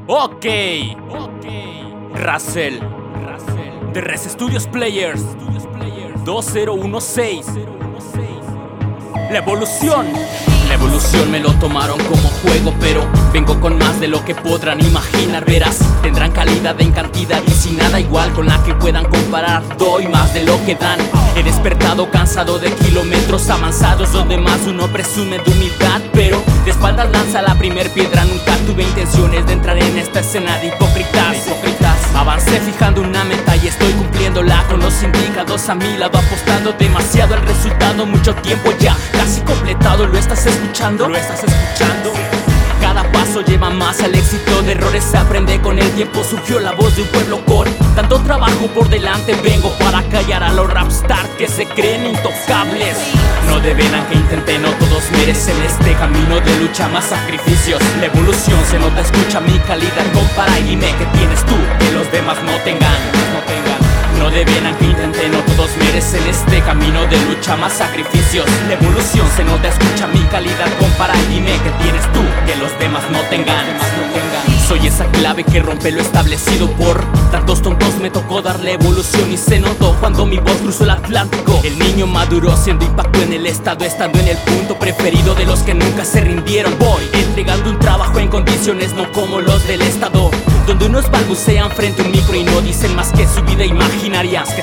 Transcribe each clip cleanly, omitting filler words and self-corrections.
Ok, Russell, de Res Studios Players 2016. La evolución me lo tomaron como juego, pero vengo con más de lo que podrán imaginar. Verás, tendrán calidad en cantidad y sin nada igual con la que puedan comparar. Doy más de lo que dan. He despertado cansado de kilómetros avanzados, donde más uno presume de humildad, pero de espaldas lanza la primer piedra. Nunca tuve intenciones de entrar en esta escena de hipócritas. Avancé fijando una meta y estoy cumpliéndola con los indicados a mi lado, apostando demasiado al resultado. Mucho tiempo ya, casi completado. ¿Lo estás escuchando? Cada paso lleva más al éxito. De errores se aprende con el tiempo. Surgió la voz de un pueblo con tanto trabajo por delante. Vengo para callar a los rapstars que se creen intocables. No deberán que intenten, no todos merecen este camino de lucha, más sacrificios. La evolución se nota, escucha mi calidad. Compara y dime que tienes tú que los demás no tengan. No deberán que intenten, no todos merecen este camino de lucha, más sacrificios. La evolución se nota, escucha mi calidad. Compara y dime que tienes tú que los demás no tengan. Soy esa clave que rompe lo establecido por tantos tontos. Me tocó dar la evolución y se notó cuando mi voz cruzó el Atlántico. El niño maduró siendo impacto en el estado, estando en el punto preferido de los que nunca se rindieron. Voy entregando un trabajo en condiciones no como los del estado, donde unos balbucean frente a un micro y no dicen más que su vida imaginaria.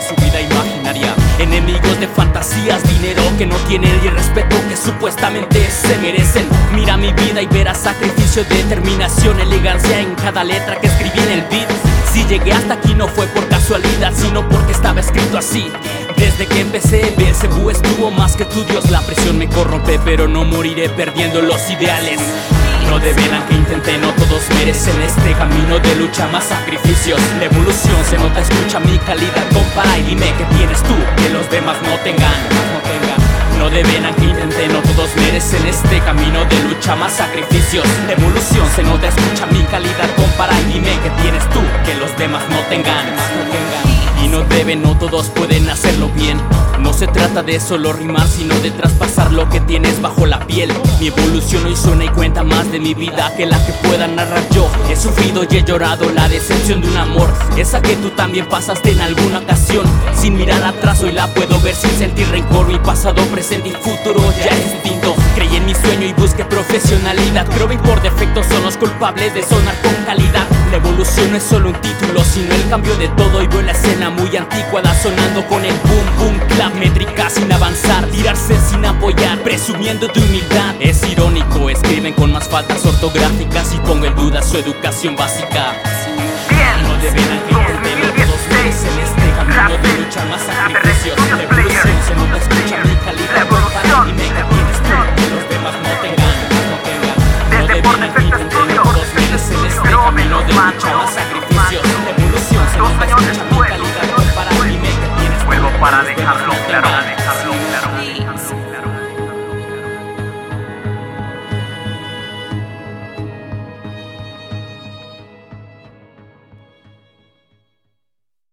Enemigos de fantasías, dinero que no tienen y el respeto que supuestamente se merecen. Mira mi vida y verás sacrificio, determinación, elegancia en cada letra que escribí en el beat. Si llegué hasta aquí no fue por casualidad, sino porque estaba escrito así. Desde que empecé, Belcebú estuvo más que tu Dios. La presión me corrompe, pero no moriré perdiendo los ideales. No deberán que intenten, no todos merecen este camino de lucha, más sacrificios. La evolución se nota, escucha mi calidad. Compara y dime que tienes tú que los demás no tengan. No deberán que intenten, no todos merecen este camino de lucha, más sacrificios. La evolución se nota, escucha mi calidad. Compara y dime que tienes tú que los demás no tengan. Y no deben, no todos pueden hacerlo bien. No se trata de solo rimar, sino de traspasar lo que tienes bajo la piel. Mi evolución hoy suena y cuenta más de mi vida que la que pueda narrar yo. He sufrido y he llorado la decepción de un amor, esa que tú también pasaste en alguna ocasión. Sin mirar atrás hoy la puedo ver sin sentir rencor. Mi pasado, presente y futuro ya es distinto. Creí en mi sueño y busqué profesionalidad. Creo que por defecto son los culpables de sonar con calidad. La evolución no es solo un título, sino el cambio de todo. Y veo la escena muy anticuada sonando con el boom boom clap. Métricas sin avanzar, tirarse sin apoyar, presumiendo de humildad. Es irónico, escriben con más faltas ortográficas y pongo en duda su educación básica. No deberán que intenten, no todos merecen este camino de lucha, más sacrificios. La evolución se nota, escucha